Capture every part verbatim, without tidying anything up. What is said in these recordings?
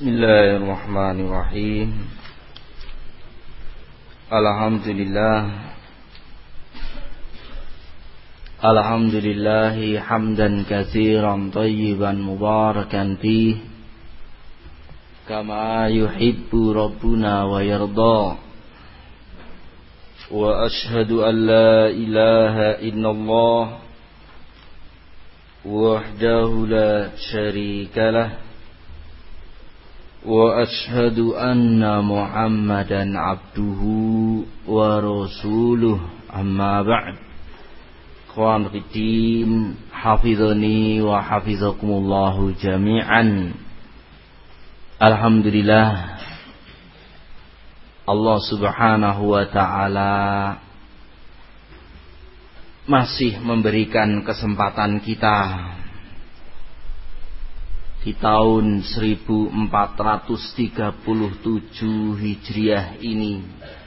Bismillahirrahmanirrahim. Alhamdulillah. Alhamdulillahi hamdan katsiran thayyiban mubarakan fih kama yuhibbu rabbuna wa yarda. Wa ashhadu an la ilaha illallah wahdahu la syarikalah. Wa ashhadu anna Muhammadan abduhu wa rasuluh, amma ba'd. Ikhwan fiddin, hafizani wa hafizakumullahu jami'an. Alhamdulillah, Allah subhanahu wa ta'ala masih memberikan kesempatan kita di tahun seribu empat ratus tiga puluh tujuh Hijriah ini,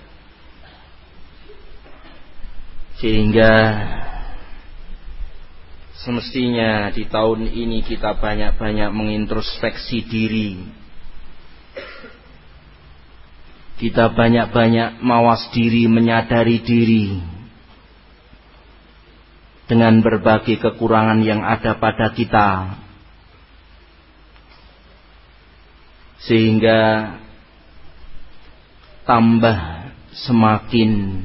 sehingga semestinya di tahun ini kita banyak-banyak mengintrospeksi diri, kita banyak-banyak mawas diri, menyadari diri dengan berbagai kekurangan yang ada pada kita, sehingga tambah semakin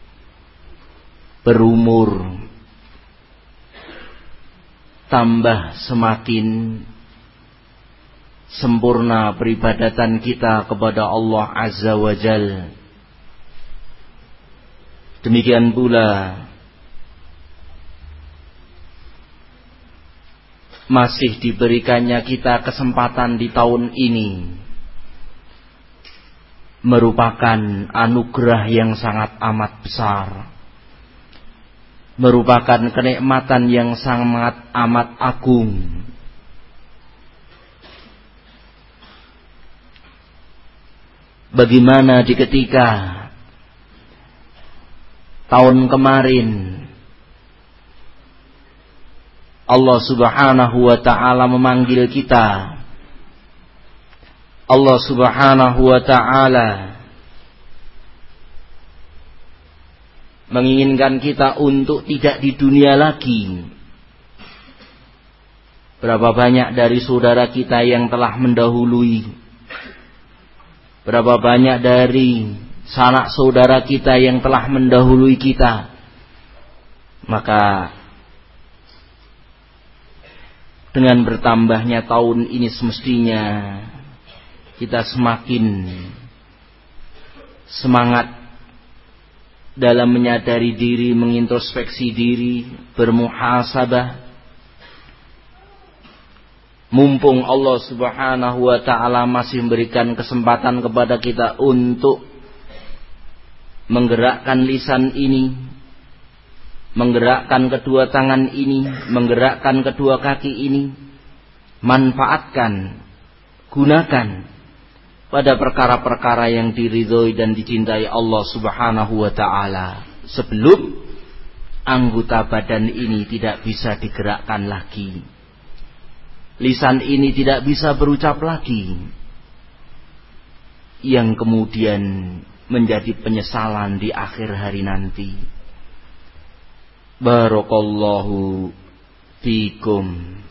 berumur, tambah semakin sempurna peribadatan kita kepada Allah Azza wa Jalla. Demikian pula masih diberikannya kita kesempatan di tahun ini merupakan anugerah yang sangat amat besar, merupakan kenikmatan yang sangat amat agung. Bagaimana di ketika tahun kemarin Allah subhanahu wa ta'ala memanggil kita, Allah subhanahu wa ta'ala menginginkan kita untuk tidak di dunia lagi. Berapa banyak dari saudara kita yang telah mendahului, berapa banyak dari sanak saudara kita yang telah mendahului kita. Maka dengan bertambahnya tahun ini semestinya kita semakin semangat dalam menyadari diri, mengintrospeksi diri, bermuhasabah. Mumpung Allah subhanahu wa ta'ala masih memberikan kesempatan kepada kita untuk menggerakkan lisan ini, menggerakkan kedua tangan ini, menggerakkan kedua kaki ini, manfaatkan, gunakan pada perkara-perkara yang diridhoi dan dicintai Allah subhanahu wa ta'ala, sebelum anggota badan ini tidak bisa digerakkan lagi, lisan ini tidak bisa berucap lagi, yang kemudian menjadi penyesalan di akhir hari nanti. Barakallahu fikum.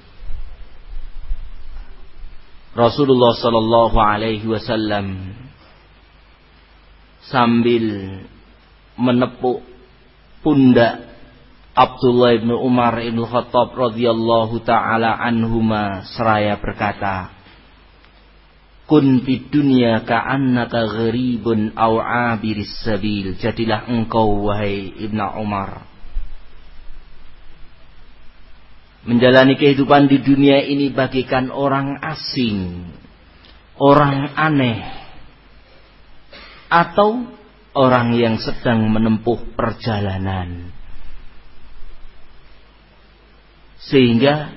Rasulullah sallallahu alaihi wasallam sambil menepuk pundak Abdullah bin Umar bin Khattab radhiyallahu taala anhuma seraya berkata, "Kun fid dunya ka'annaka gharibun aw 'abiris sabil." Jadilah engkau wahai Ibnu Umar menjalani kehidupan di dunia ini bagaikan orang asing, orang aneh, atau orang yang sedang menempuh perjalanan, sehingga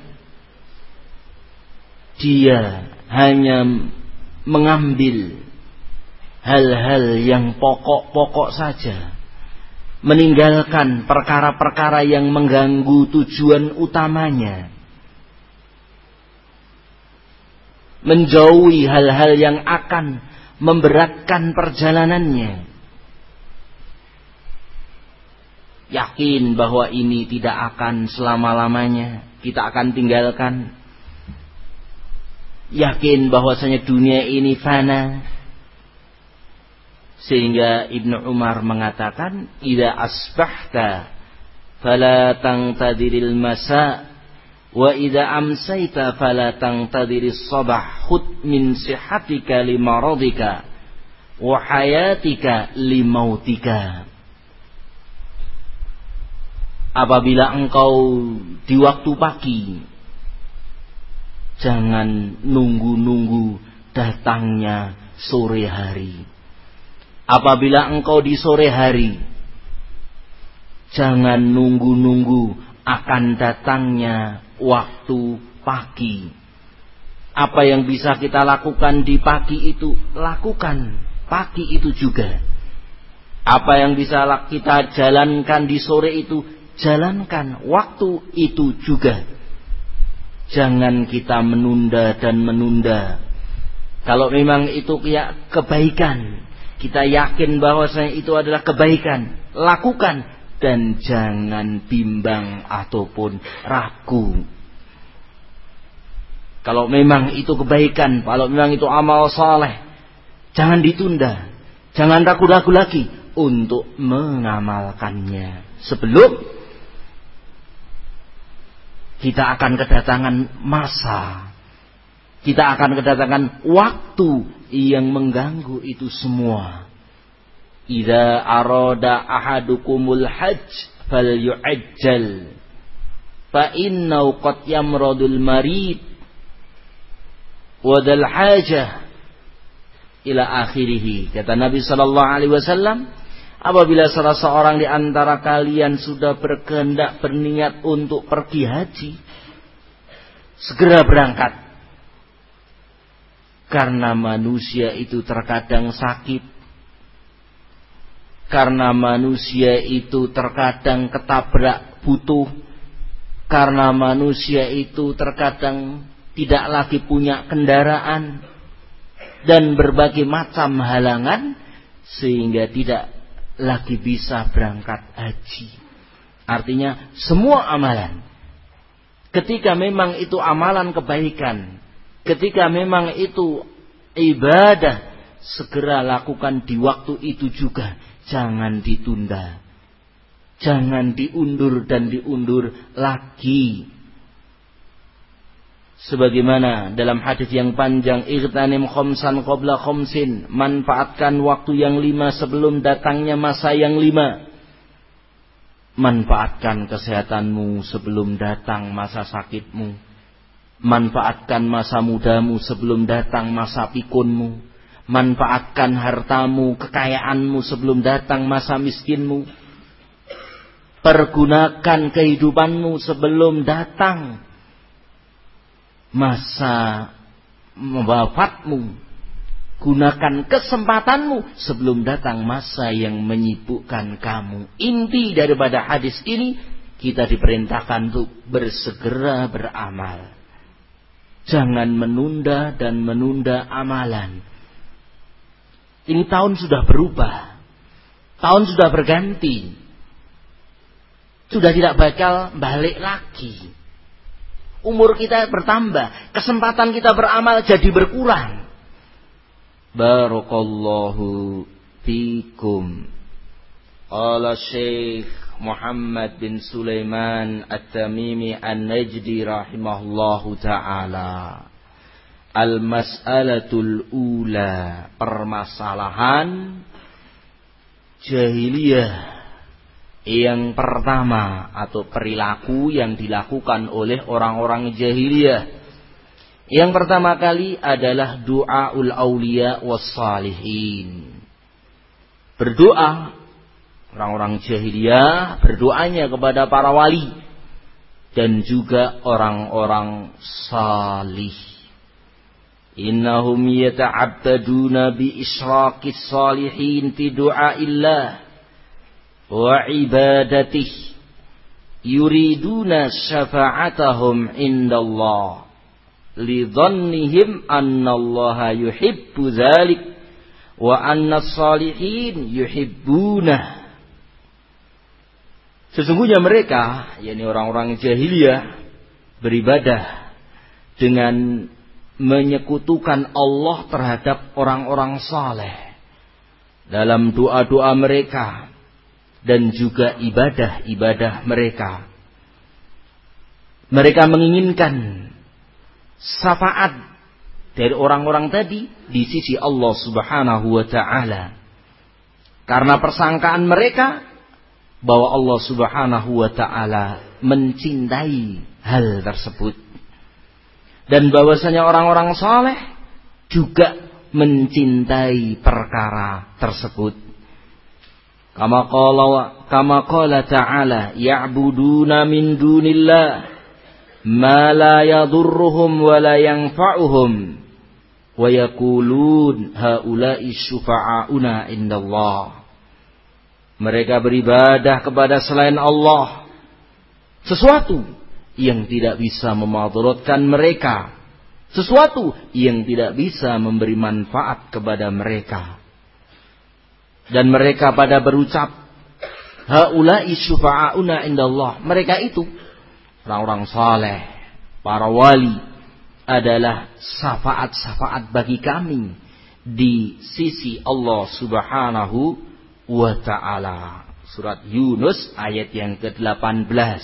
dia hanya mengambil hal-hal yang pokok-pokok saja, meninggalkan perkara-perkara yang mengganggu tujuan utamanya. menjauhi hal-hal yang akan memberatkan perjalanannya. Yakin bahwa ini tidak akan selama-lamanya kita akan tinggalkan. Yakin bahwasanya dunia ini fana. Sehingga Ibnu Umar mengatakan, "Idza asbahta fala tangtadiril masa wa idza amsayta fala tangtadiris sabah khud min sihhatika limaradika wa hayatika limautika." Apabila engkau di waktu pagi, jangan nunggu-nunggu datangnya sore hari. Apabila engkau di sore hari, jangan nunggu-nunggu akan datangnya waktu pagi. Apa yang bisa kita lakukan di pagi itu, lakukan pagi itu juga. Apa yang bisa kita jalankan di sore itu, jalankan waktu itu juga. Jangan kita menunda dan menunda. Kalau memang itu ya kebaikan, kita yakin bahwasanya itu adalah kebaikan, lakukan dan jangan bimbang ataupun ragu. Kalau memang itu kebaikan, kalau memang itu amal saleh, jangan ditunda, jangan ragu-ragu lagi untuk mengamalkannya. Sebelum kita akan kedatangan masa, kita akan kedatangan waktu yang mengganggu itu semua. Idza arada ahadukumul hajj falyu'ajjal fa innahu qad yamradul marid wa dal hajah ila akhirih. Kata Nabi sallallahu alaihi wasallam, apabila salah seorang di antara kalian sudah berkehendak berniat untuk pergi haji, segera berangkat. Karena manusia itu terkadang sakit. Karena manusia itu terkadang ketabrak butuh. Karena manusia itu terkadang tidak lagi punya kendaraan. Dan berbagai macam halangan. Sehingga tidak lagi bisa berangkat haji. Artinya semua amalan, ketika memang itu amalan kebaikan, ketika memang itu ibadah, segera lakukan di waktu itu juga. Jangan ditunda. Jangan diundur dan diundur lagi. Sebagaimana dalam hadis yang panjang, "Ightanim khamsan qabla khamsin." Manfaatkan waktu yang lima sebelum datangnya masa yang lima. Manfaatkan kesehatanmu sebelum datang masa sakitmu. Manfaatkan masa mudamu sebelum datang masa pikunmu. Manfaatkan hartamu, kekayaanmu sebelum datang masa miskinmu. Pergunakan kehidupanmu sebelum datang masa wafatmu. Gunakan kesempatanmu sebelum datang masa yang menyibukkan kamu. Inti daripada hadis ini, kita diperintahkan untuk bersegera beramal. Jangan menunda dan menunda amalan. Ini tahun sudah berubah. Tahun sudah berganti. Sudah tidak bakal balik lagi. Umur kita bertambah. Kesempatan kita beramal jadi berkurang. Barakallahu fikum. Qala Syekh Muhammad bin Sulaiman At-Tamimi An-Najdi rahimahullahu ta'ala. Al-mas'alatul ula, permasalahan jahiliyah yang pertama atau perilaku yang dilakukan oleh orang-orang jahiliyah. Yang pertama kali adalah du'aul auliya wassalihin. Berdoa, orang-orang jahiliyah berdoanya kepada para wali dan juga orang-orang salih. Innahum yata'abbaduna bi isyraqis salihin fi du'aillah wa ibadatih yuriduna syafa'atahum indallah. li dhannihim annallaha yuhibbu dzalik wa annas salihin yuhibbunah. Sesungguhnya mereka, yakni orang-orang jahiliyah, beribadah dengan menyekutukan Allah terhadap orang-orang saleh dalam doa-doa mereka dan juga ibadah-ibadah mereka. Mereka menginginkan syafaat dari orang-orang tadi di sisi Allah Subhanahu wa ta'ala, karena persangkaan mereka bahwa Allah Subhanahu wa ta'ala mencintai hal tersebut, dan bahwasanya orang-orang saleh juga mencintai perkara tersebut. Kama qala kama qala ta'ala ya'buduna min dunillah ma la yadurruhum wa la yanfa'uhum wa yaqulun haula'i syufa'auna indallah. Mereka beribadah kepada selain Allah sesuatu yang tidak bisa memudaratkan mereka, sesuatu yang tidak bisa memberi manfaat kepada mereka. Dan mereka pada berucap haula'i syufa'auna indallah. Mereka itu orang-orang saleh, para wali, adalah syafaat-syafaat bagi kami di sisi Allah Subhanahu wa ta'ala. Surat Yunus ayat yang ke delapan belas.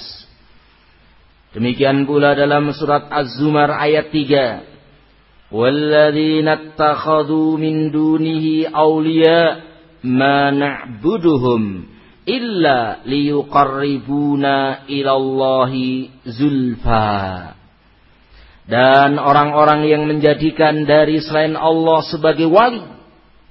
Demikian pula dalam surat Az-Zumar ayat tiga. Walladzina ittakhadhu min dunihi awliya ma na'buduhum illa liyuqarribuna ilallahi zulfa. Dan orang-orang yang menjadikan dari selain Allah sebagai wali,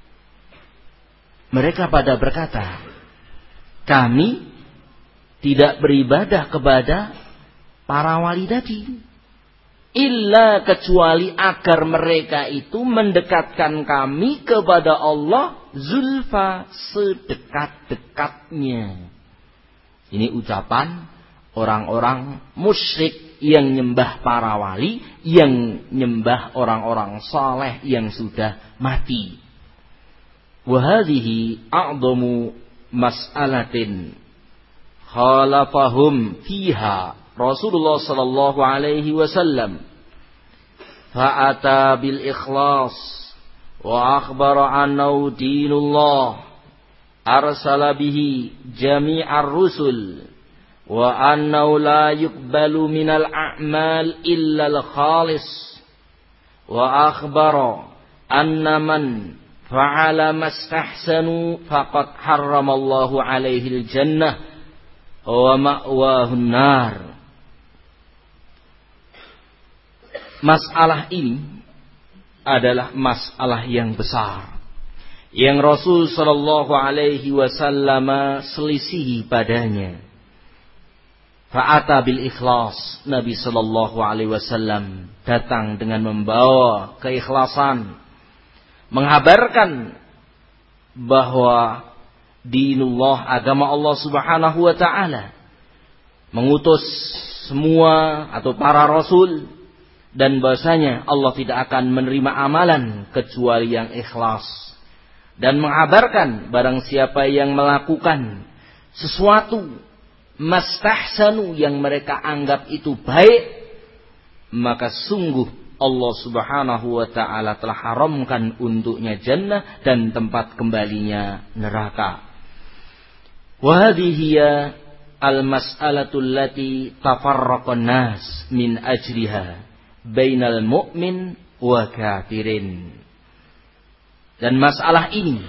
mereka pada berkata, kami tidak beribadah kepada para wali tadi, illa kecuali agar mereka itu mendekatkan kami kepada Allah zulfa, sedekat-dekatnya. Ini ucapan orang-orang musyrik yang nyembah para wali, yang nyembah orang-orang saleh yang sudah mati. Wahadihi a'zamu mas'alatin khalafahum fiha Rasulullah sallallahu alaihi wasallam fa'ata bil ikhlas wa akhbara annahu dinullah arsala bihi jami'ar rusul wa annahu la yuqbalu minal a'mal illa al khalis wa akhbara anna man fa'ala mastahsanu faqad harramallahu alaihi al-jannah wa ma'wahu an-nar. Masalah ini adalah masalah yang besar yang Rasul sallallahu alaihi wasallam selisihi padanya. Fa'ata bil ikhlas, Nabi sallallahu alaihi wasallam datang dengan membawa keikhlasan, menghabarkan bahwa dinullah, agama Allah Subhanahu wa ta'ala, mengutus semua atau para rasul, dan bahasanya Allah tidak akan menerima amalan kecuali yang ikhlas, dan mengabarkan barang siapa yang melakukan sesuatu mastahsanu yang mereka anggap itu baik, maka sungguh Allah Subhanahu wa ta'ala telah haramkan untuknya jannah dan tempat kembalinya neraka. Wa hadhihi al-mas'alatul lati tafarraqan nas min ajliha bainal mu'min wa kafirin. Dan masalah ini,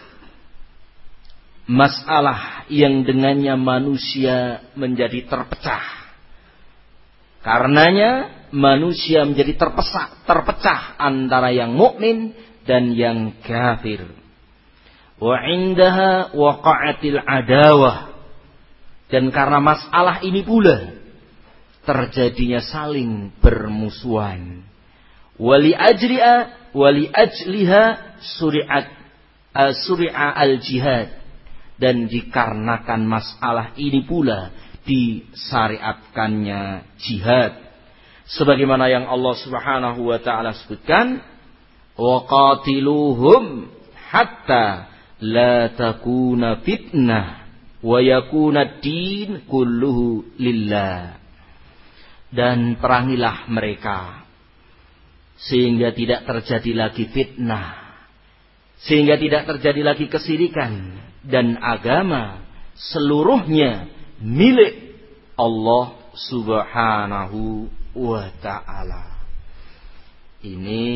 masalah yang dengannya manusia menjadi terpecah. Karenanya manusia menjadi terpecah, terpecah antara yang mukmin dan yang kafir. Wa indaha waqa'atil adawah. Dan karena masalah ini pula terjadinya saling bermusuhan. Wali ajri'a wali ajliha suri'at suri'a al-jihad. Dan dikarenakan masalah ini pula disyariatkannya jihad. Sebagaimana yang Allah Subhanahu wa taala sebutkan, wa qatiluhum hatta la takuna fitnah wa yakuna ad-din kulluhu lillah. Dan perangilah mereka sehingga tidak terjadi lagi fitnah, sehingga tidak terjadi lagi kesyirikan, dan agama seluruhnya milik Allah Subhanahu wa ta'ala. Ini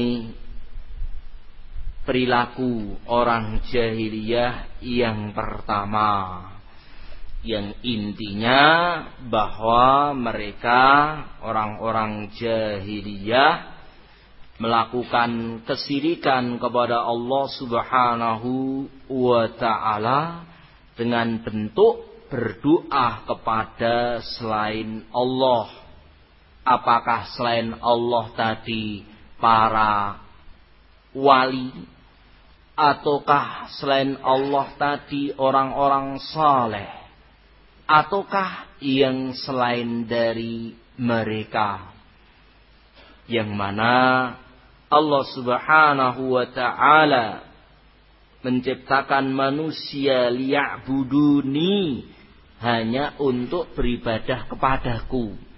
perilaku orang jahiliyah yang pertama, yang intinya bahwa mereka orang-orang jahiliyah melakukan kesyirikan kepada Allah Subhanahu wa ta'ala dengan bentuk berdoa kepada selain Allah. Apakah selain Allah tadi para wali, ataukah selain Allah tadi orang-orang saleh, ataukah yang selain dari mereka, yang mana Allah Subhanahu wa ta'ala menciptakan manusia liya'buduni, hanya untuk beribadah kepadaku.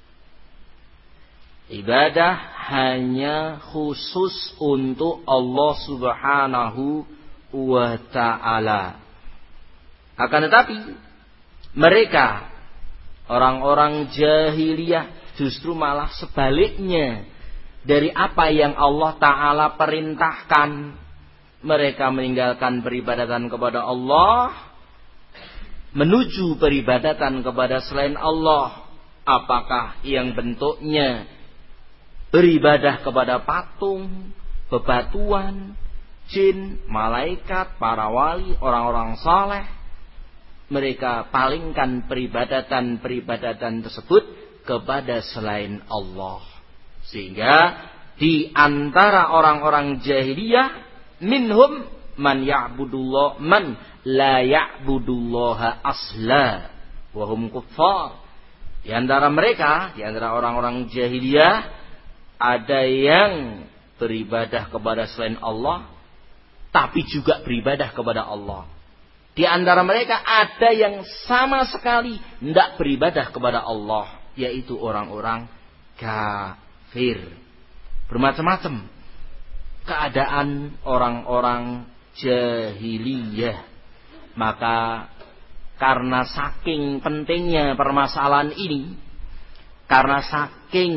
Ibadah hanya khusus untuk Allah Subhanahu wa ta'ala. Akan tetapi mereka orang-orang jahiliyah justru malah sebaliknya dari apa yang Allah Ta'ala perintahkan. Mereka meninggalkan peribadatan kepada Allah, menuju peribadatan kepada selain Allah. Apakah yang bentuknya beribadah kepada patung, bebatuan, jin, malaikat, para wali, orang-orang saleh. Mereka palingkan peribadatan-peribadatan tersebut kepada selain Allah. Sehingga di antara orang-orang jahiliyah, minhum man ya'budullah man la ya'budullaha asla wa hum kuffar. Di antara mereka, di antara orang-orang jahiliyah, ada yang beribadah kepada selain Allah, tapi juga beribadah kepada Allah. Di antara mereka ada yang sama sekali tidak beribadah kepada Allah, yaitu orang-orang kafir. Bermacam-macam keadaan orang-orang jahiliyah. Maka karena saking pentingnya permasalahan ini, karena saking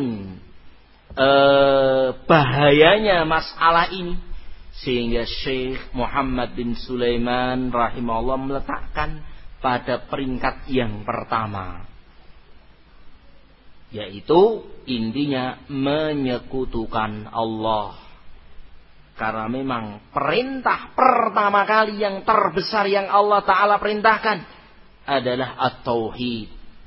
eh, bahayanya masalah ini, sehingga Syekh Muhammad bin Sulaiman rahimahullah meletakkan pada peringkat yang pertama, yaitu intinya menyekutukan Allah. Karena memang perintah pertama kali yang terbesar yang Allah Ta'ala perintahkan adalah at-tauhid.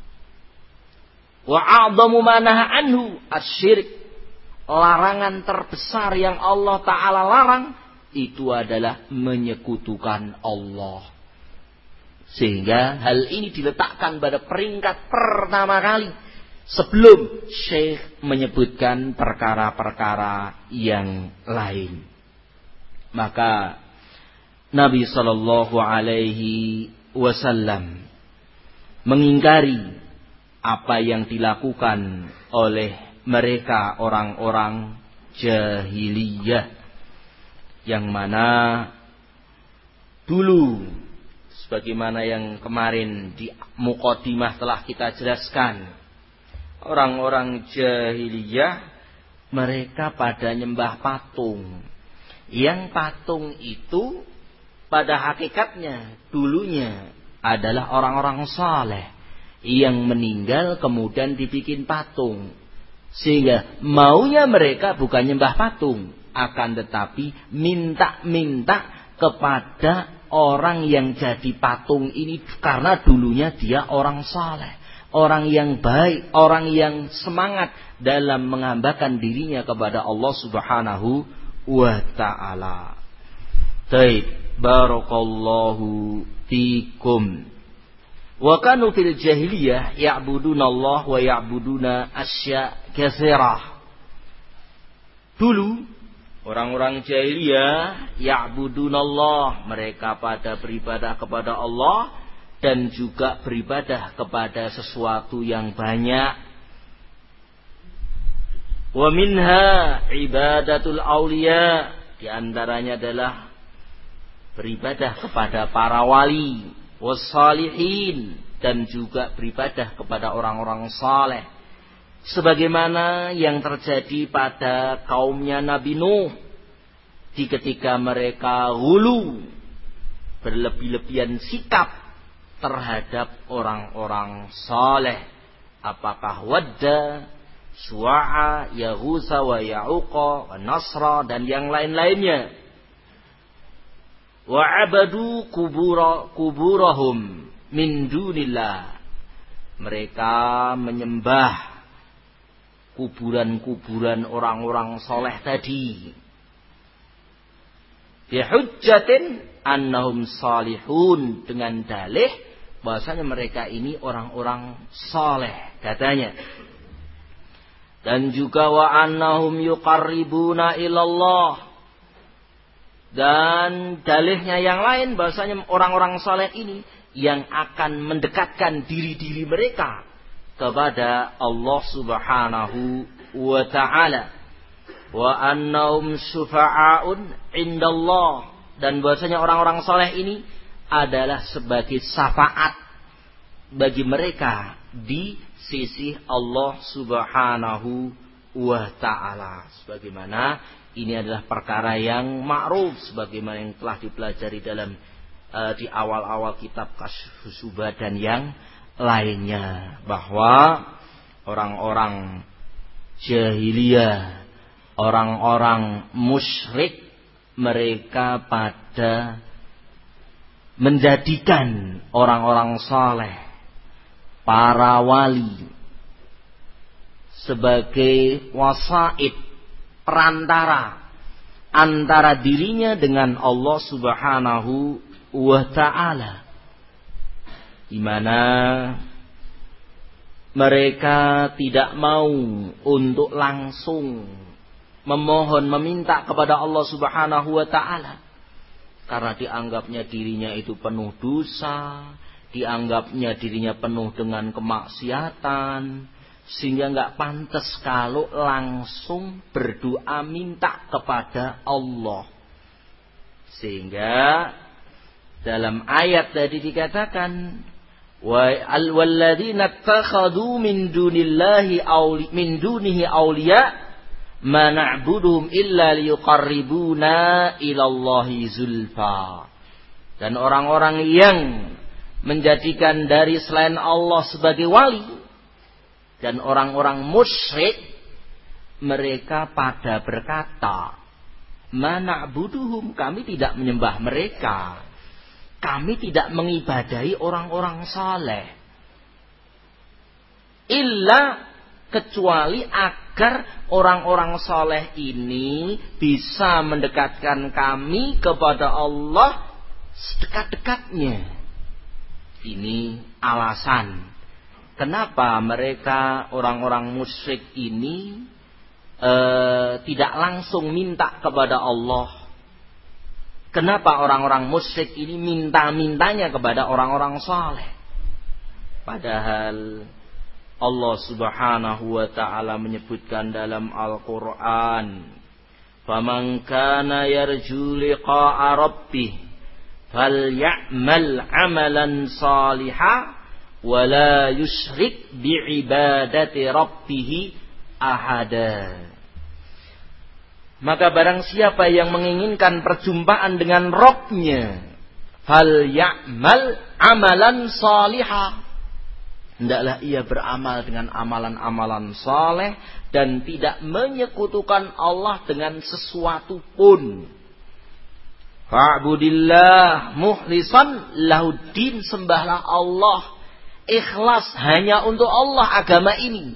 Wa a'zamu ma naha anhu asy-syirk. Larangan terbesar yang Allah Ta'ala larang itu adalah menyekutukan Allah. Sehingga hal ini diletakkan pada peringkat pertama kali sebelum Syekh menyebutkan perkara-perkara yang lain. Maka Nabi sallallahu alaihi wasallam mengingkari apa yang dilakukan oleh mereka orang-orang jahiliyah, yang mana dulu sebagaimana yang kemarin di muqaddimah telah kita jelaskan, orang-orang jahiliyah mereka pada nyembah patung. Yang patung itu pada hakikatnya dulunya adalah orang-orang saleh yang meninggal kemudian dibikin patung. Sehingga maunya mereka bukan nyembah patung, akan tetapi minta-minta kepada orang yang jadi patung ini, karena dulunya dia orang saleh, orang yang baik, orang yang semangat dalam menghambakan dirinya kepada Allah Subhanahu wa ta'ala. Baik, barakallahu fikum. Wa kanu fil jahiliyah ya'budunallah wa ya'buduna asya' katsirah. Dulu orang-orang jahiliyah ya'budunallah, mereka pada beribadah kepada Allah dan juga beribadah kepada sesuatu yang banyak. Wa minha ibadatul auliya, di antaranya adalah beribadah kepada para wali, wassalihin, dan juga beribadah kepada orang-orang saleh, sebagaimana yang terjadi pada kaumnya Nabi Nuh di ketika mereka hulu, berlebih-lebihan sikap terhadap orang-orang saleh. Apakah Wadda, Suwa'a, Yaghutsa wa Ya'uqa wa Nasra dan yang lain-lainnya. Wa abadu kubura kuburahum min dunillah, mereka menyembah kuburan-kuburan orang-orang soleh tadi, bihujjatin annahum salihun, dengan dalih bahwasanya mereka ini orang-orang soleh katanya. Dan juga wa annahum yuqarribuna ilallah, dan dalihnya yang lain bahwasanya orang-orang saleh ini yang akan mendekatkan diri-diri mereka kepada Allah Subhanahu wa taala. Wa annahum syufa'aun indallah, dan bahwasanya orang-orang saleh ini adalah sebagai syafaat bagi mereka di sisi Allah Subhanahu wa taala. Sebagaimana ini adalah perkara yang ma'ruf, sebagaimana yang telah dipelajari dalam uh, di awal-awal kitab Kasyfus Syubhat dan yang lainnya, bahwa orang-orang jahiliyah, orang-orang musyrik, mereka pada menjadikan orang-orang saleh, para wali, sebagai wasaid, perantara antara dirinya dengan Allah Subhanahu wa taala, di mana mereka tidak mau untuk langsung memohon, meminta kepada Allah Subhanahu wa taala, karena dianggapnya dirinya itu penuh dosa, dianggapnya dirinya penuh dengan kemaksiatan, sehingga nggak pantas kalau langsung berdoa minta kepada Allah. Sehingga dalam ayat tadi dikatakan, wa al-walladzina takhadhu min dunillahi awli min dunihi awliya ma na'buduhum illa liyuqarribuna ilallahi zulfa. Dan orang-orang yang menjadikan dari selain Allah sebagai wali, dan orang-orang musyrik, mereka pada berkata, ma na'buduhum, kami tidak menyembah mereka, kami tidak mengibadahi orang-orang saleh, illa, kecuali agar orang-orang saleh ini bisa mendekatkan kami kepada Allah sedekat-dekatnya. Ini alasan kenapa mereka orang-orang musyrik ini e, tidak langsung minta kepada Allah. Kenapa orang-orang musyrik ini minta-mintanya kepada orang-orang saleh? Padahal Allah Subhanahu wa taala menyebutkan dalam Al-Qur'an, "Faman kana yarju liqa'a rabbih falyamal 'amalan shalihan wala yusyrik bi'ibadati rabbih ahada." Maka barang siapa yang menginginkan perjumpaan dengan Rabb-Nya, fal ya'mal amalan salihah, hendaklah ia beramal dengan amalan-amalan saleh dan tidak menyekutukan Allah dengan sesuatu pun. Fa'budillah mukhlishan lahuddin, sembahlah Allah ikhlas hanya untuk Allah agama ini.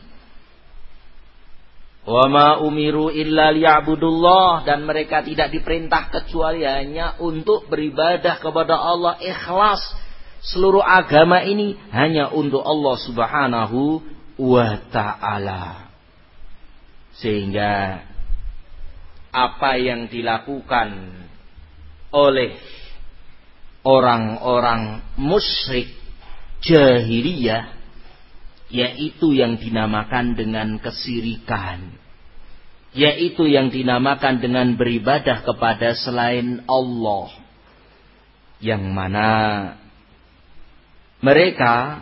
Wa ma umiru illa liya'budullah, dan mereka tidak diperintah kecuali hanya untuk beribadah kepada Allah ikhlas Seluruh agama ini hanya untuk Allah Subhanahu wa ta'ala. Sehingga apa yang dilakukan oleh orang-orang musyrik jahiliyah, yaitu yang dinamakan dengan kesirikan, yaitu yang dinamakan dengan beribadah kepada selain Allah, yang mana mereka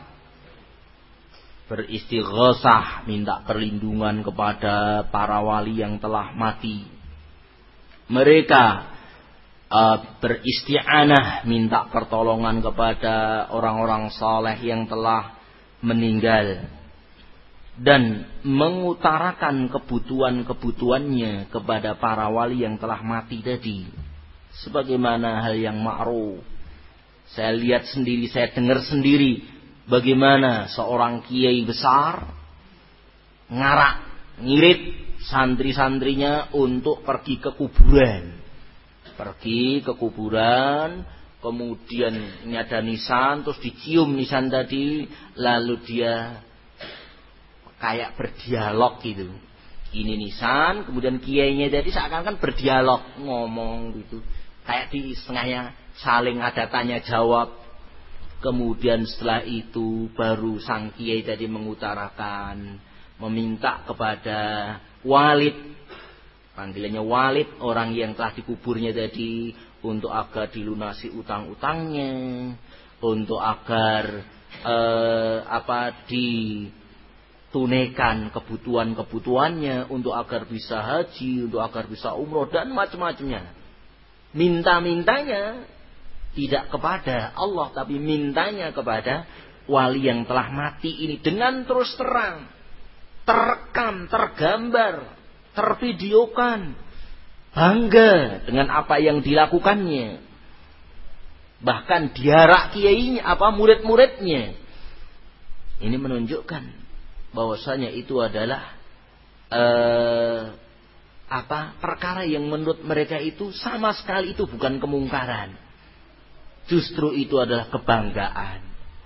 beristighosah, minta perlindungan kepada para wali yang telah mati. Mereka uh, beristi'anah, minta pertolongan kepada orang-orang saleh yang telah meninggal, dan mengutarakan kebutuhan-kebutuhannya kepada para wali yang telah mati tadi, sebagaimana hal yang ma'ruf. Saya lihat sendiri, saya dengar sendiri bagaimana seorang kiai besar ngarak, ngirit santri-santrinya untuk pergi ke kuburan. Pergi ke kuburan, kemudian ini ada nisan, terus dicium nisan tadi, lalu dia kayak berdialog gitu. Ini nisan, kemudian kiainya tadi seakan-akan berdialog, ngomong gitu. Kayak di setengahnya saling ada tanya jawab. Kemudian setelah itu baru sang kiai tadi mengutarakan, meminta kepada Walid, panggilannya Walid, orang yang telah dikuburnya tadi, untuk agar dilunasi utang-utangnya, untuk agar eh, apa ditunaikan kebutuhan-kebutuhannya, untuk agar bisa haji, untuk agar bisa umroh, dan macam-macamnya. Minta-mintanya tidak kepada Allah, tapi mintanya kepada wali yang telah mati ini dengan terus terang, terekam, tergambar, tervideokan, bangga dengan apa yang dilakukannya. Bahkan diarak kiainya, apa murid-muridnya. Ini menunjukkan bahwasanya itu adalah eh, apa perkara yang menurut mereka itu sama sekali itu bukan kemungkaran. Justru itu adalah kebanggaan.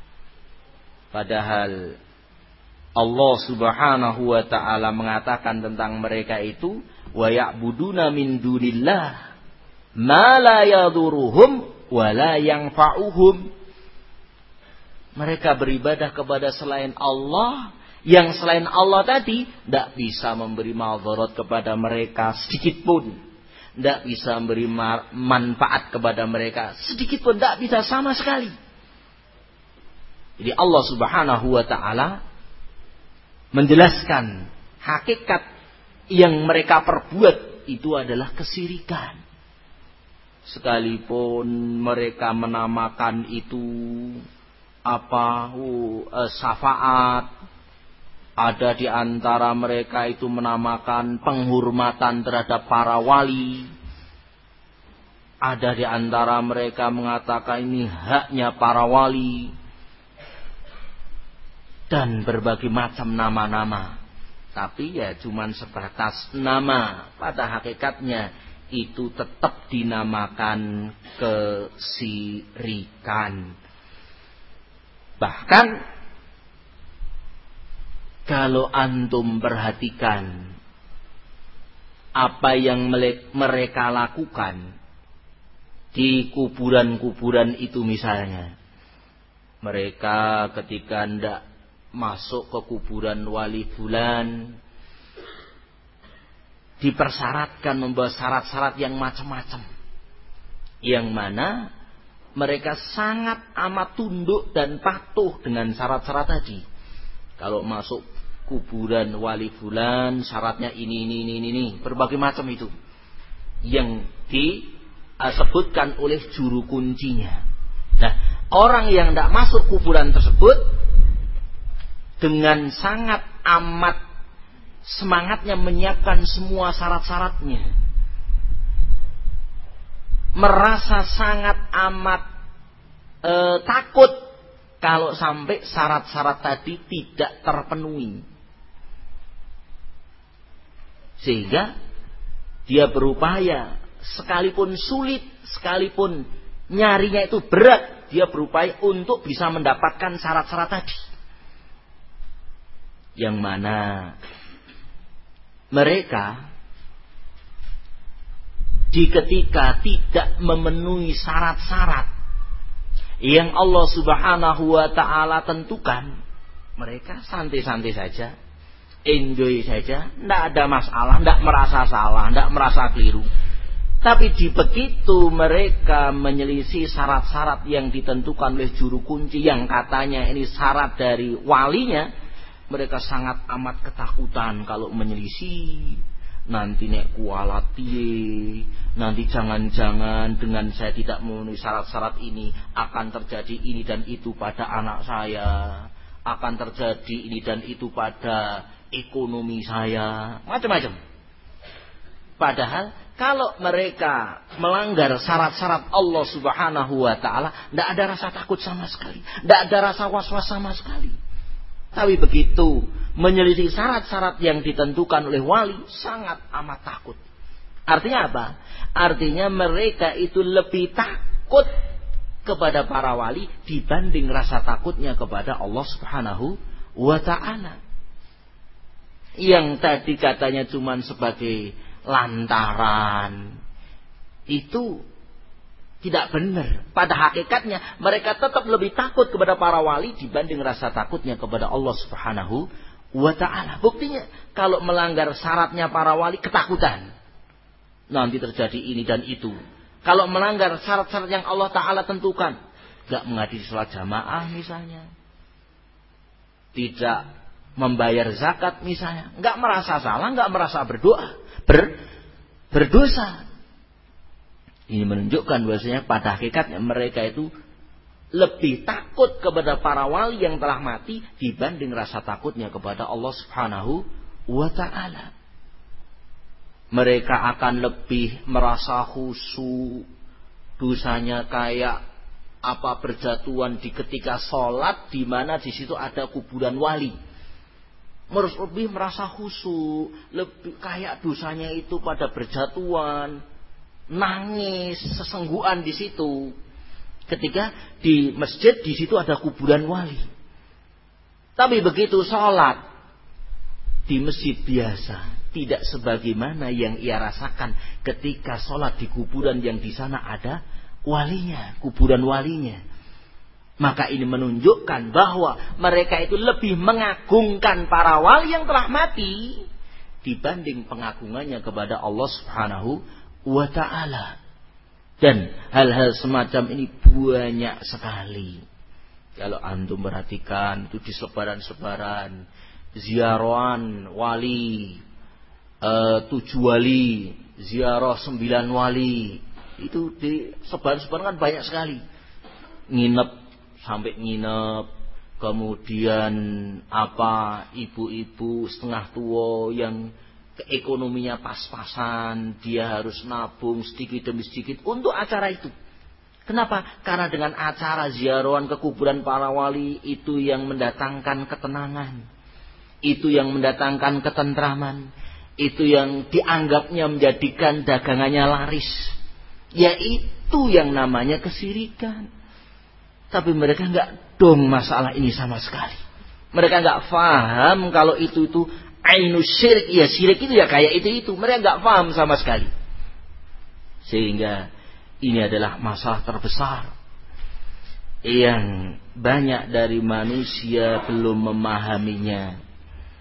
Padahal Allah Subhanahu wa ta'ala mengatakan tentang mereka itu, wa ya'buduna min dunillah ma la yaduruhum wa la yanfa'uhum. Mereka beribadah kepada selain Allah, yang selain Allah tadi tidak bisa memberi madarat kepada mereka sedikit pun, tidak bisa memberi manfaat kepada mereka sedikit pun, tidak bisa sama sekali. Jadi Allah Subhanahu wa ta'ala menjelaskan hakikat yang mereka perbuat itu adalah kesirikan. Sekalipun mereka menamakan itu apa uh, syafaat, ada di antara mereka itu menamakan penghormatan terhadap para wali, ada di antara mereka mengatakan ini haknya para wali, dan berbagai macam nama-nama. Tapi ya cuman sebatas nama. Pada hakikatnya itu tetap dinamakan kesirikan. Bahkan kalau antum perhatikan apa yang mereka lakukan di kuburan-kuburan itu misalnya. Mereka ketika hendak masuk ke kuburan wali fulan, dipersyaratkan membawa syarat-syarat yang macam-macam, yang mana mereka sangat amat tunduk dan patuh dengan syarat-syarat tadi. Kalau masuk kuburan wali fulan, syaratnya ini, ini, ini, ini, berbagai macam itu yang disebutkan oleh juru kuncinya. Nah, orang yang tidak masuk kuburan tersebut dengan sangat amat semangatnya menyiapkan semua syarat-syaratnya, merasa sangat amat e, takut kalau sampai syarat-syarat tadi tidak terpenuhi, sehingga dia berupaya sekalipun sulit, sekalipun Nyarinya itu berat. Dia berupaya untuk bisa mendapatkan syarat-syarat tadi. Yang mana mereka di ketika tidak memenuhi syarat-syarat yang Allah Subhanahu wa ta'ala tentukan, mereka santai-santai saja, enjoy saja, tidak ada masalah, tidak merasa salah, tidak merasa keliru. Tapi di begitu mereka menyelisih syarat-syarat yang ditentukan oleh juru kunci yang katanya ini syarat dari walinya, mereka sangat amat ketakutan kalau menyelisih. Nanti nek kualat piye, nanti jangan-jangan dengan saya tidak memenuhi syarat-syarat ini akan terjadi ini dan itu pada anak saya, akan terjadi ini dan itu pada ekonomi saya, macam-macam. Padahal kalau mereka melanggar syarat-syarat Allah Subhanahu wa ta'ala, tidak ada rasa takut sama sekali, tidak ada rasa was-was sama sekali. Tapi begitu menyelisih syarat-syarat yang ditentukan oleh wali, sangat amat takut. Artinya apa? Artinya mereka itu lebih takut kepada para wali dibanding rasa takutnya kepada Allah Subhanahu wa ta'ala. Yang tadi katanya cuma sebagai lantaran, itu tidak benar. Pada hakikatnya mereka tetap lebih takut kepada para wali dibanding rasa takutnya kepada Allah Subhanahu wa ta'ala. Buktinya kalau melanggar syaratnya para wali, ketakutan nanti terjadi ini dan itu. Kalau melanggar syarat-syarat yang Allah Ta'ala tentukan, gak menghadiri sholat jamaah misalnya, tidak membayar zakat misalnya, gak merasa salah, gak merasa berdoa ber, berdosa. Ini menunjukkan bahwasanya pada hakikatnya mereka itu lebih takut kepada para wali yang telah mati dibanding rasa takutnya kepada Allah Subhanahu wa ta'ala. Mereka akan lebih merasa khusyuk, dosanya kayak apa berjatuhan di ketika sholat di mana di situ ada kuburan wali. Merus lebih merasa khusyuk, lebih kayak dosanya itu pada berjatuhan, nangis sesengguhan di situ. Ketika di masjid di situ ada kuburan wali. Tapi begitu sholat di masjid biasa, tidak sebagaimana yang ia rasakan ketika sholat di kuburan yang di sana ada walinya, kuburan walinya. Maka ini menunjukkan bahwa mereka itu lebih mengagungkan para wali yang telah mati dibanding pengagungannya kepada Allah Subhanahu wa ta'ala. Dan hal-hal semacam ini banyak sekali. Kalau antum perhatikan itu di sebaran-sebaran ziarahan wali, Uh, tujuh wali, ziarah sembilan wali, itu di sebaran-sebaran kan banyak sekali. Nginep sampai nginep, kemudian apa ibu-ibu setengah tua yang ekonominya pas-pasan, dia harus nabung sedikit demi sedikit untuk acara itu. Kenapa? Karena dengan acara ziarahan ke kuburan para wali itu yang mendatangkan ketenangan, itu yang mendatangkan ketentraman, itu yang dianggapnya menjadikan dagangannya laris, yaitu yang namanya kesirikan. Tapi mereka nggak dong masalah ini sama sekali. Mereka nggak paham kalau itu itu ainus syirik, ya syirik itu ya kayak itu itu. Mereka nggak paham sama sekali. Sehingga ini adalah masalah terbesar yang banyak dari manusia belum memahaminya.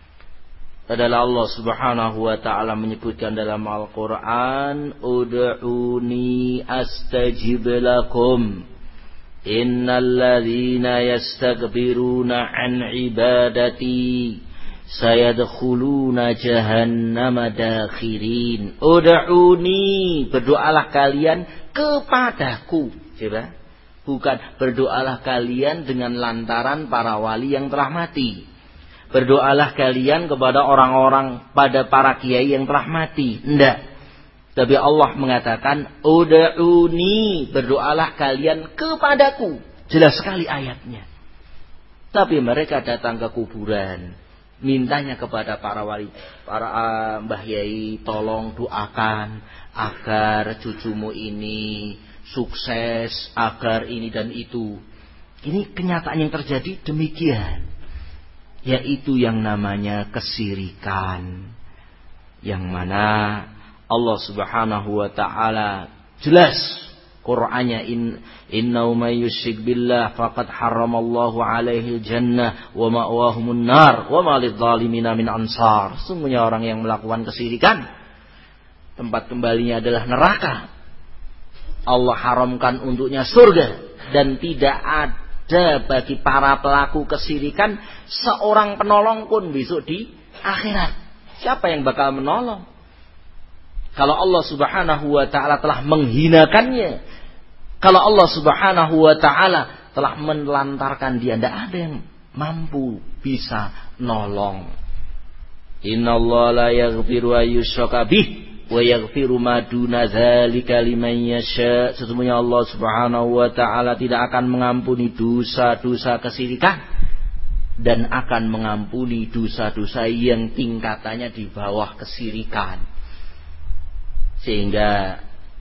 Adalah Allah Subhanahu wa ta'ala menyebutkan dalam Al-Quran, ud'uni astajib lakum innal ladzina yastakbiruna an ibadati sayadkhuluna jahannama dakhirin. Ud'uni, berdoalah kalian kepadaku. Coba, bukan berdoalah kalian dengan lantaran para wali yang telah mati. Berdoalah kalian kepada orang-orang, pada para kiai yang telah mati. Tidak. Tapi Allah mengatakan, ud'uni, berdoalah kalian kepadaku. Jelas sekali ayatnya. Tapi mereka datang ke kuburan, mintanya kepada para wali, para uh, mbah yai, tolong doakan agar cucumu ini sukses, agar ini dan itu. Ini kenyataan yang terjadi demikian. Yaitu yang namanya kesyirikan. Yang mana Allah Subhanahu wa ta'ala jelas Qur'annya, in innahu may yusyrik billah faqad harramallahu alaihi jannah wa ma'wahumun nar wa ma lidzalimina min ansar. Sungguhnya orang yang melakukan kesyirikan, tempat kembalinya adalah neraka. Allah haramkan untuknya surga, dan tidak ada bagi para pelaku kesyirikan seorang penolong pun besok di akhirat. Siapa yang bakal menolong? Kalau Allah Subhanahu wa ta'ala telah menghinakannya, kalau Allah Subhanahu wa ta'ala telah menelantarkan dia, tidak ada yang mampu bisa nolong. Innallaha la yaghfiru an yushraka bih wa yaghfiru ma duna dzalika liman yasha. Sesungguhnya Allah Subhanahu wa ta'ala tidak akan mengampuni dosa-dosa kesyirikan, dan akan mengampuni dosa-dosa yang tingkatannya di bawah kesyirikan. Sehingga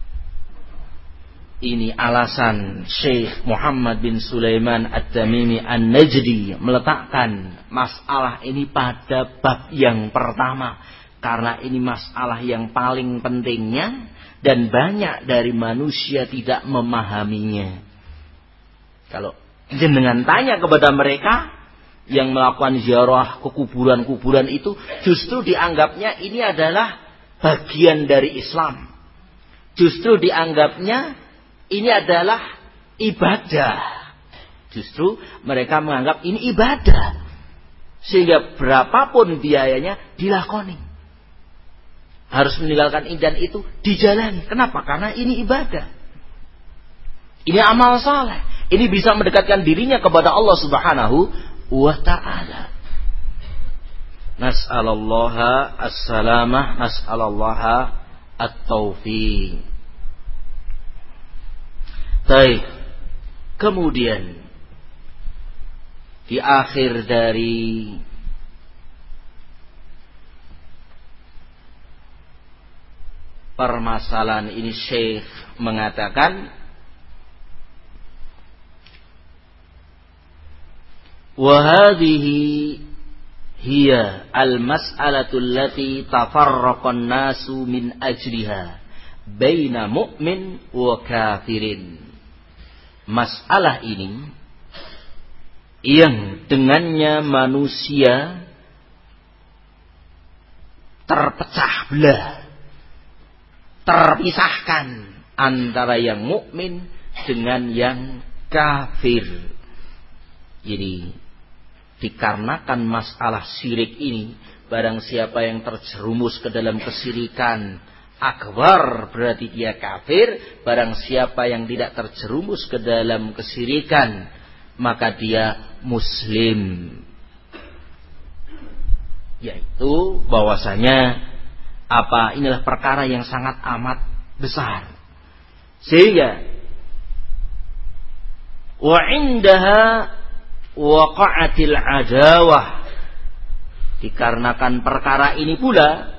ini alasan Syekh Muhammad bin Sulaiman At-Tamimi An-Najdi meletakkan masalah ini pada bab yang pertama, karena ini masalah yang paling pentingnya dan banyak dari manusia tidak memahaminya. Kalau jenengan tanya kepada mereka yang melakukan ziarah ke kuburan-kuburan itu, justru dianggapnya ini adalah bagian dari Islam. Justru dianggapnya ini adalah ibadah. Justru mereka menganggap ini ibadah. Sehingga berapapun biayanya dilakoni. Harus meninggalkan ini dan itu dijalani. Kenapa? Karena ini ibadah. Ini amal saleh. Ini bisa mendekatkan dirinya kepada Allah Subhanahu wa ta'ala. Nas'alallaha as-salamah, nas'alallaha at-taufiq. Baik. Kemudian di akhir dari permasalahan ini Syekh mengatakan, wa hadhihi hiya al-mas'alatu allati tafarraqan nasu min ajliha baina mu'min wa kafirin. Masalah ini yang dengannya manusia terpecah belah, terpisahkan antara yang mukmin dengan yang kafir. Jadi dikarenakan masalah syirik ini, barang siapa yang terjerumus ke dalam kesyirikan akbar berarti dia kafir. Barang siapa yang tidak terjerumus ke dalam kesyirikan maka dia muslim. Yaitu bahwasanya apa, inilah perkara yang sangat amat besar. Sehingga wa indaha waqa'atil adawah, dikarenakan perkara ini pula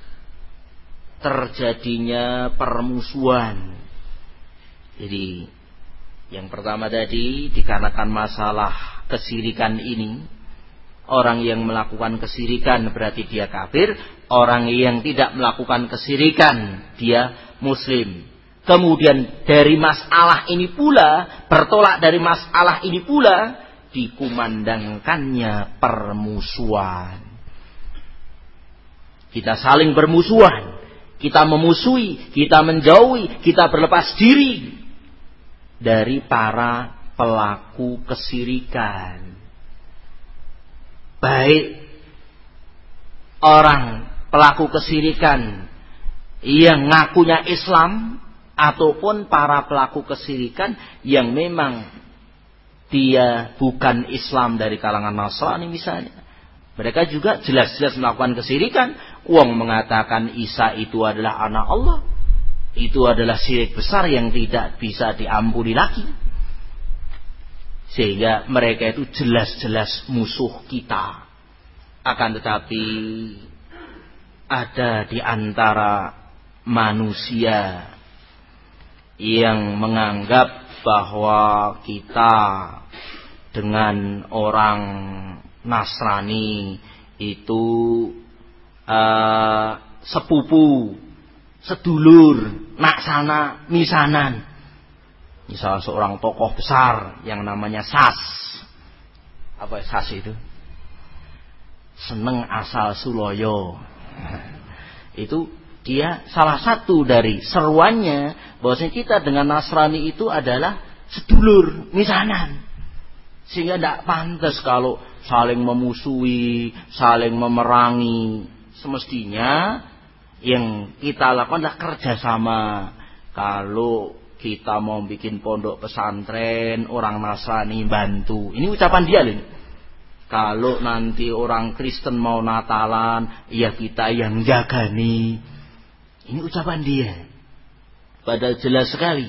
terjadinya permusuhan. Jadi yang pertama tadi, dikarenakan masalah kesyirikan ini, orang yang melakukan kesyirikan berarti dia kafir, orang yang tidak melakukan kesyirikan dia muslim. Kemudian dari masalah ini pula, bertolak dari masalah ini pula, dikumandangkannya permusuhan. Kita saling bermusuhan, kita memusuhi, kita menjauhi, kita berlepas diri dari para pelaku kesyirikan. Baik orang pelaku kesyirikan yang ngakunya Islam, ataupun para pelaku kesyirikan yang memang dia bukan Islam dari kalangan Nasrani misalnya. Mereka juga jelas-jelas melakukan kesyirikan. Wong mengatakan Isa itu adalah anak Allah. Itu adalah syirik besar yang tidak bisa diampuni lagi. Sehingga mereka itu jelas-jelas musuh kita. Akan tetapi ada di antara manusia yang menganggap bahwa kita dengan orang Nasrani itu uh, sepupu, sedulur, naksana, misanan. Misal seorang tokoh besar yang namanya Sas. Apa Sas itu? Seneng asal Suloyo. Itu dia salah satu dari seruannya bahwasanya kita dengan Nasrani itu adalah sedulur, misanan. Sehingga tidak pantas kalau saling memusuhi, saling memerangi. Semestinya yang kita lakukan adalah kerjasama. Kalau kita mau bikin pondok pesantren, orang Nasrani bantu. Ini ucapan dia loh. Kalau nanti orang Kristen mau Natalan, ya kita yang jagani. Ini ucapan dia. Padahal jelas sekali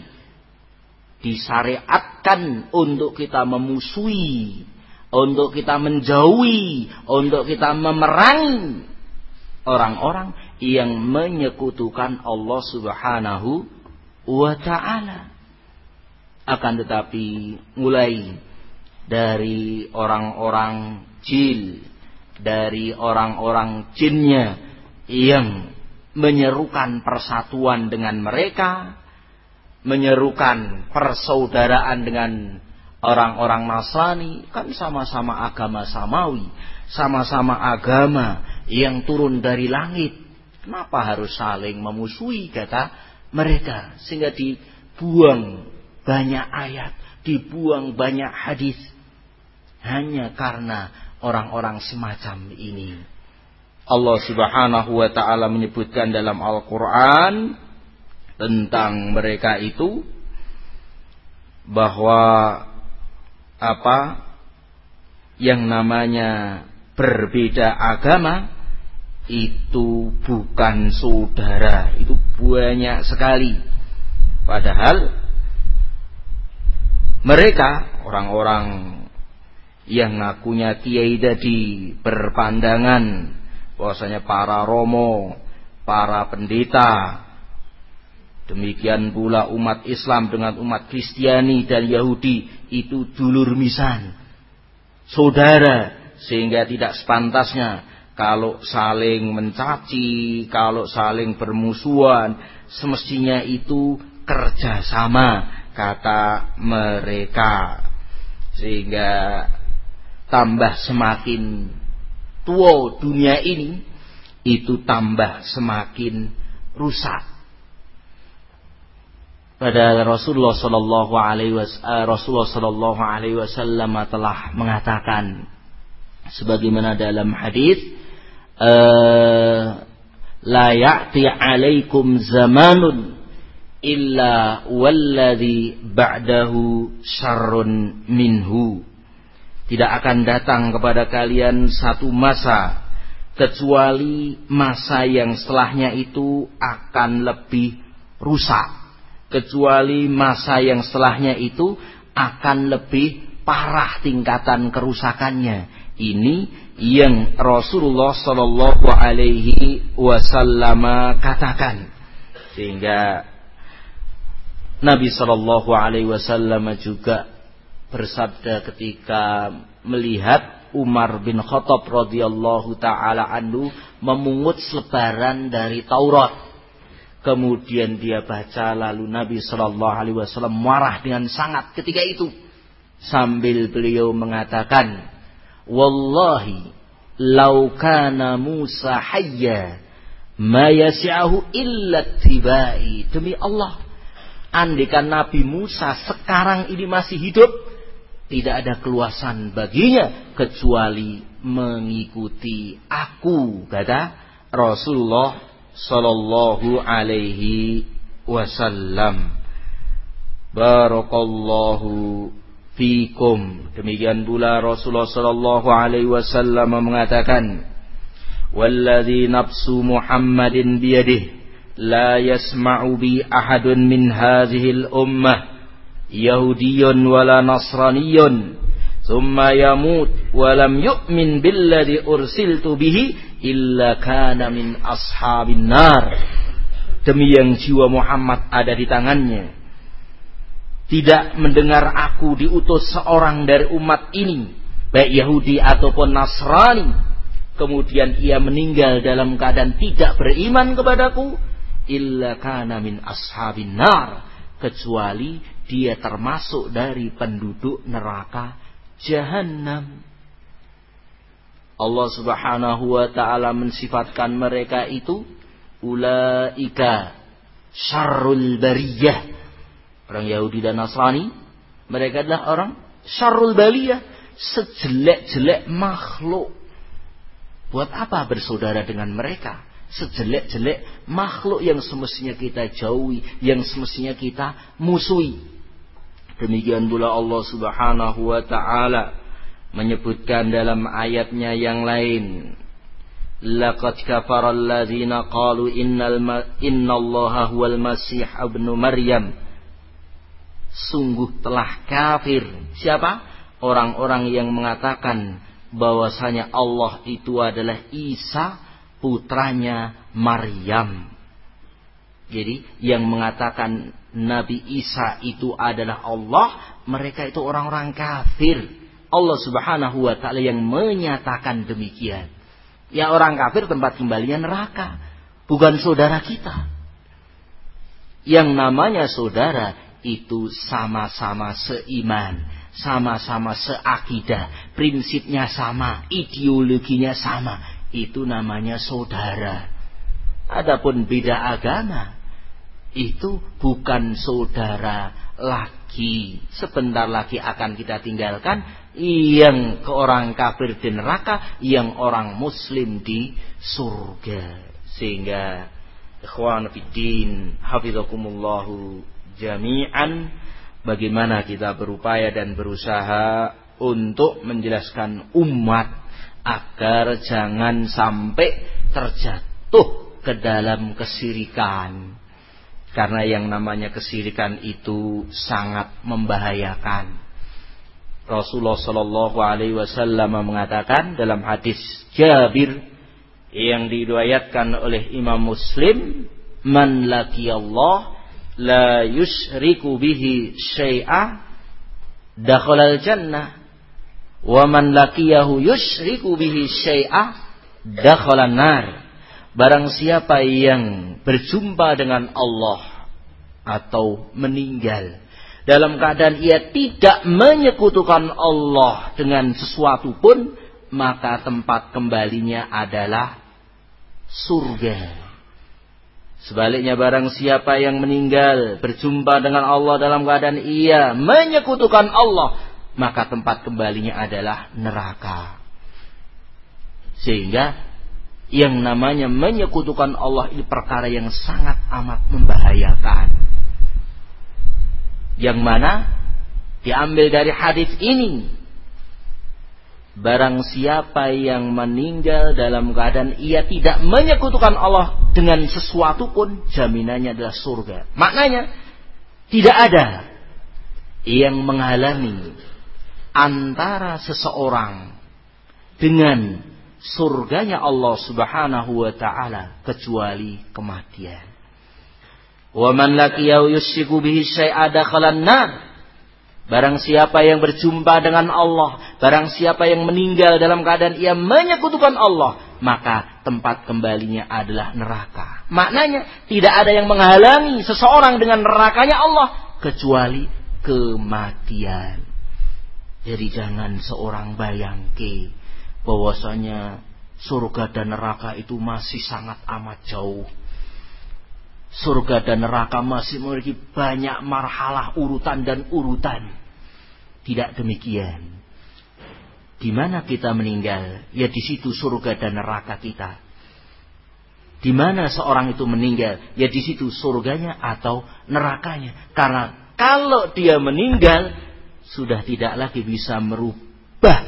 disyariatkan untuk kita memusuhi, untuk kita menjauhi, untuk kita memerangi orang-orang yang menyekutukan Allah Subhanahu wa ta'ala. Akan tetapi mulai dari orang-orang jin, dari orang-orang jinnya yang menyerukan persatuan dengan mereka, menyerukan persaudaraan dengan orang-orang Nasrani, kan sama-sama agama samawi, sama-sama agama yang turun dari langit. Kenapa harus saling memusuhi, kata mereka, sehingga dibuang banyak ayat, dibuang banyak hadis hanya karena orang-orang semacam ini. Allah Subhanahu wa ta'ala menyebutkan dalam Al-Quran tentang mereka itu bahwa apa yang namanya berbeda agama itu bukan saudara, itu banyak sekali. Padahal mereka orang-orang yang ngakunya kiai tadi berpandangan bahwasanya para romo, para pendeta, demikian pula umat Islam dengan umat Kristiani dan Yahudi itu dulur misan, saudara, sehingga tidak sepantasnya kalau saling mencaci, kalau saling bermusuhan, semestinya itu kerjasama, kata mereka. Sehingga tambah semakin tua dunia ini, itu tambah semakin rusak. Padahal Rasulullah Sallallahu Alaihi Wasallam Rasulullah Sallallahu Alaihi Wasallam telah mengatakan, sebagaimana dalam hadis, la ya'ti alaikum zamanun illa walladhi ba'dahu syarrun minhu. Tidak akan datang kepada kalian satu masa kecuali masa yang setelahnya itu akan lebih rusak, kecuali masa yang setelahnya itu akan lebih parah tingkatan kerusakannya. Ini yang Rasulullah Sallallahu Alaihi Wasallam katakan. Sehingga Nabi Sallallahu Alaihi Wasallam juga bersabda ketika melihat Umar bin Khattab radhiyallahu taala anhu memungut selebaran dari Taurat. Kemudian dia baca, lalu Nabi Sallallahu Alaihi Wasallam marah dengan sangat ketika itu, sambil beliau mengatakan, wallahi law kana Musa hayya ma yasi'ahu illa tibai. Demi Allah, andaikan Nabi Musa sekarang ini masih hidup, tidak ada keluasan baginya kecuali mengikuti aku, kata Rasulullah Sallallahu Alaihi Wasallam. Barakallahu fikum. Demikian pula Rasulullah Sallallahu Alaihi Wasallam mengatakan, walladzi nafsu Muhammadin biyadihi la yasma'u bi ahadun min hadhil ummah Yahudiyyun wala Nasraniyyun thumma yamut wa lam yu'min billadzi ursiltu bihi illa kana min ashabin nar. Demi yang jiwa Muhammad ada di tangannya, tidak mendengar aku diutus seorang dari umat ini, baik Yahudi ataupun Nasrani, kemudian ia meninggal dalam keadaan tidak beriman kepadaku, illa kana min ashabin nar, kecuali dia termasuk dari penduduk neraka Jahannam. Allah Subhanahu wa ta'ala mensifatkan mereka itu ulaika syarrul bariyah. Orang Yahudi dan Nasrani, mereka adalah orang syarrul bariyah, sejelek-jelek makhluk. Buat apa bersaudara dengan mereka? Sejelek-jelek makhluk yang semestinya kita jauhi, yang semestinya kita musuhi. Demikian pula Allah Subhanahu wa ta'ala menyebutkan dalam ayatnya yang lain, laqad kafara alladzina qalu innal innallaha huwal masih ibnu maryam. Sungguh telah kafir. Siapa? Orang-orang yang mengatakan bahwasanya Allah itu adalah Isa, putranya Maryam. Jadi yang mengatakan Nabi Isa itu adalah Allah, mereka itu orang-orang kafir. Allah Subhanahu wa ta'ala yang menyatakan demikian. Ya, orang kafir tempat kembalinya neraka, bukan saudara kita. Yang namanya saudara itu sama-sama seiman, sama-sama seakidah, prinsipnya sama, ideologinya sama, itu namanya saudara. Adapun beda agama, itu bukan saudara lagi. Sebentar lagi akan kita tinggalkan, yang ke orang kafir di neraka, yang orang muslim di surga. Sehingga ikhwan fiddin hafizakumullahu jami'an, bagaimana kita berupaya dan berusaha untuk menjelaskan umat agar jangan sampai terjatuh ke dalam kesirikan. Karena yang namanya kesirikan itu sangat membahayakan. Rasulullah Shallallahu Alaihi Wasallam mengatakan dalam hadis Jabir yang diriwayatkan oleh Imam Muslim, man laqiyallah la yusyriku bihi syai'a dakhalal jannah wa man laqiyahu yusyriku bihi syai'a dakhalan nar. Barang siapa yang berjumpa dengan Allah atau meninggal dalam keadaan ia tidak menyekutukan Allah dengan sesuatu pun, maka tempat kembalinya adalah surga. Sebaliknya, barang siapa yang meninggal berjumpa dengan Allah dalam keadaan ia menyekutukan Allah, maka tempat kembalinya adalah neraka. Sehingga yang namanya menyekutukan Allah ini perkara yang sangat amat membahayakan. Yang mana diambil dari hadis ini, barang siapa yang meninggal dalam keadaan ia tidak menyekutukan Allah dengan sesuatu pun, jaminannya adalah surga. Maknanya tidak ada yang menghalangi antara seseorang dengan surganya Allah Subhanahu wa ta'ala kecuali kematian. Wa man laqiyahu yusyriku bihi syai'a dakhalan nar. Barang siapa yang berjumpa dengan Allah, barang siapa yang meninggal dalam keadaan ia menyekutukan Allah, maka tempat kembalinya adalah neraka. Maknanya tidak ada yang menghalangi seseorang dengan nerakanya Allah kecuali kematian. Jadi jangan seorang bayangke bahwasanya surga dan neraka itu masih sangat amat jauh. Surga dan neraka masih memiliki banyak marhalah, urutan dan urutan. Tidak demikian. Di mana kita meninggal, ya di situ surga dan neraka kita. Di mana seorang itu meninggal, ya di situ surganya atau nerakanya. Karena kalau dia meninggal, sudah tidak lagi bisa merubah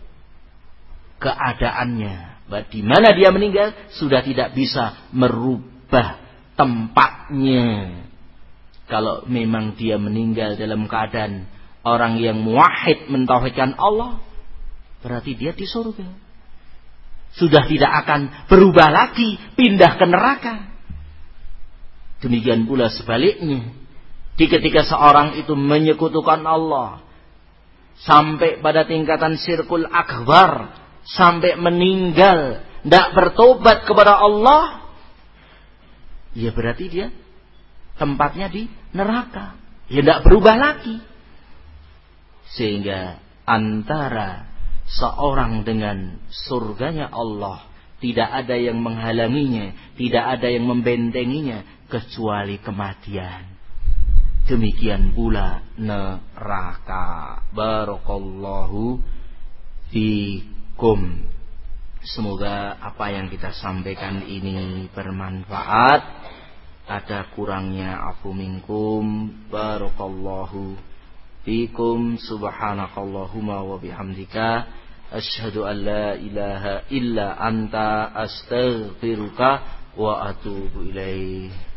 keadaannya. Di mana dia meninggal, sudah tidak bisa merubah tempatnya. Kalau memang dia meninggal dalam keadaan orang yang muwahhid, mentauhidkan Allah, berarti dia di surga. Sudah tidak akan berubah lagi, pindah ke neraka. Demikian pula sebaliknya, Di ketika seorang itu menyekutukan Allah sampai pada tingkatan syirkul akbar, sampai meninggal tidak bertobat kepada Allah, ya berarti dia tempatnya di neraka. Ya tidak berubah lagi. Sehingga antara seorang dengan surganya Allah tidak ada yang menghalanginya, tidak ada yang membentenginya kecuali kematian. Demikian pula neraka. Barakallahu fikum. Semoga apa yang kita sampaikan ini bermanfaat. Ada kurangnya afu minkum. Barakallahu fikum. Subhanakallahumma wa bihamdika asyhadu an la ilaha illa anta astaghfiruka wa atubu ilaih.